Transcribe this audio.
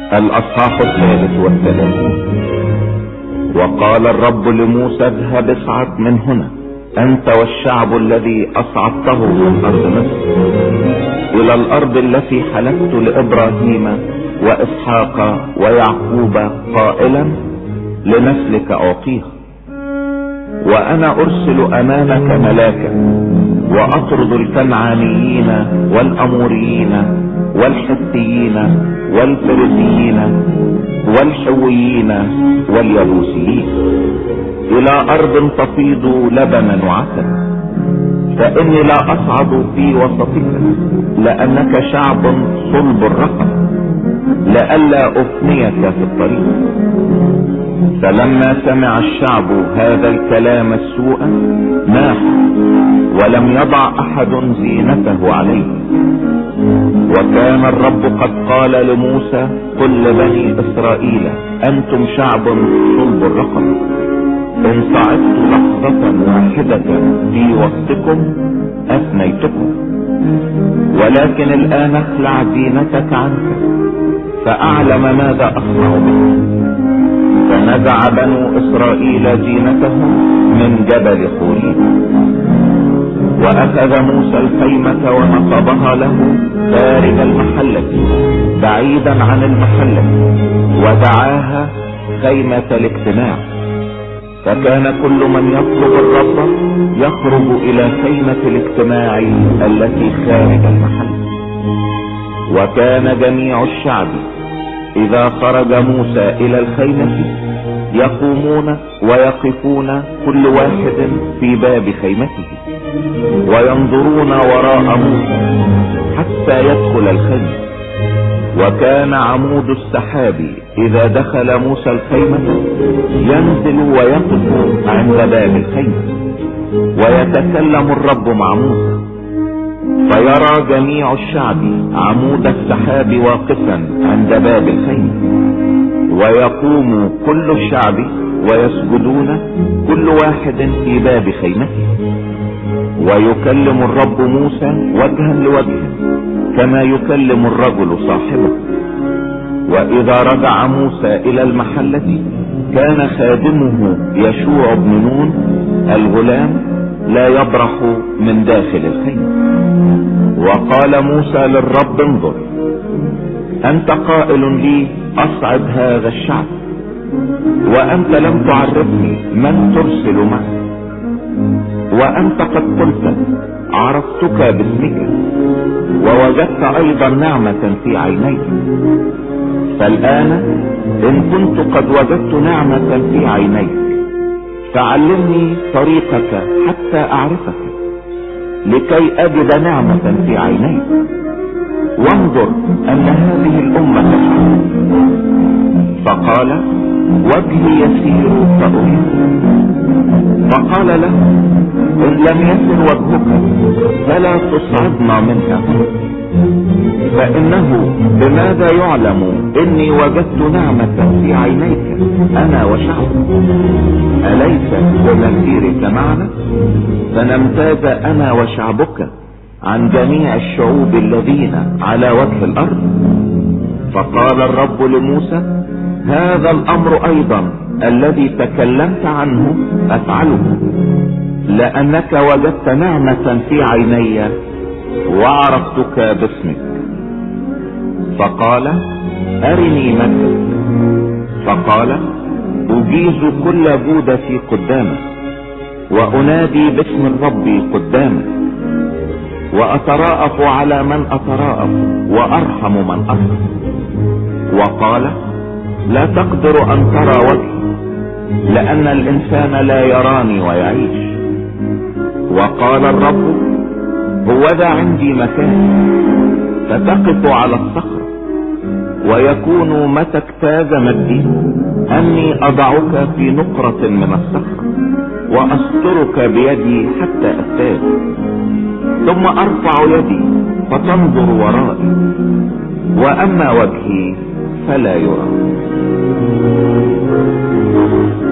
الأصحاح 33. وقال الرب لموسى اذهب اصعد من هنا انت والشعب الذي اصعدته من ارض مصر الى الارض التي حلفت لابراهيم واسحاق ويعقوب قائلا لنسلك اعطيها. وانا ارسل امامك ملاكا واطرد الكنعانيين والاموريين والحثيين والفريزيين والحويين واليبوسيين الى ارض تفيض لبنا وعسلا، فاني لا اصعد في وسطك لانك شعب صلب الرقبة لئلا افنيك في الطريق. فلما سمع الشعب هذا الكلام السوء ناح، ولم يضع احد زينته عليه. وكان الرب قد قال لموسى قل لبني اسرائيل انتم شعب صلب الرقبة، ان صعدت لحظة واحدة في وسطكم اثنيتكم، ولكن الان اخلع زينتك عنك فاعلم ماذا اصنع بك. فنزع بنو اسرائيل زينتهم من جبل خوريب. واخذ موسى الخيمة ونصبها له خارج المحلة بعيدا عن المحلة ودعاها خيمة الاجتماع. فكان كل من يطلب الرب يخرج الى خيمة الاجتماع التي خارج المحل. وكان جميع الشعب اذا خرج موسى الى الخيمة يقومون ويقفون كل واحد في باب خيمته وينظرون وراء موسى حتى يدخل الخيمة. وكان عمود السحاب اذا دخل موسى الخيمة ينزل ويقف عند باب الخيمة، ويتكلم الرب مع موسى. فيرى جميع الشعب عمود السحاب واقفا عند باب الخيمة، ويقوم كل الشعب ويسجدون كل واحد في باب خيمته. ويكلم الرب موسى وجها لوجه كما يكلم الرجل صاحبه. واذا رجع موسى الى المحلة كان خادمه يشوع بن نون الغلام لا يبرح من داخل الخيمة. وقال موسى للرب انظر، انت قائل لي اصعد هذا الشعب، وانت لم تعرفني من ترسل معي، وانت قد قلت عرفتك باسمك ووجدت ايضا نعمة في عينيك. فالان ان كنت قد وجدت نعمة في عينيك فعلمني طريقك حتى اعرفك لكي اجد نعمة في عينيك. وانظر ان هذه الامة تفعل. فقال وجهي يسير فأريد. فقال له ان لم يسر وجهك فلا تصعدنا منها، فانه بماذا يعلم اني وجدت نعمة في عينيك انا وشعبك؟ اليس بمسيرك معنا فنمتاز انا وشعبك عن جميع الشعوب الذين على وجه الارض؟ فقال الرب لموسى هذا الامر ايضا الذي تكلمت عنه افعله، لانك وجدت نعمة في عيني وعرفتك باسمك. فقال ارني مجدك. فقال اجيز كل جودتي قدامك وانادي باسم الرب قدامك، واتراءف على من اتراءف وارحم من ارحم. وقال لا تقدر ان ترى وجهي لان الانسان لا يراني ويعيش. وقال الرب هوذا عندي مكان فتقف على الصخرة، ويكون متى اجتاز مجدي اني اضعك في نقرة من الصخرة واسترك بيدي حتى اجتاز، ثم ارفع يدي فتنظر ورائي، واما وجهي فلا يرى.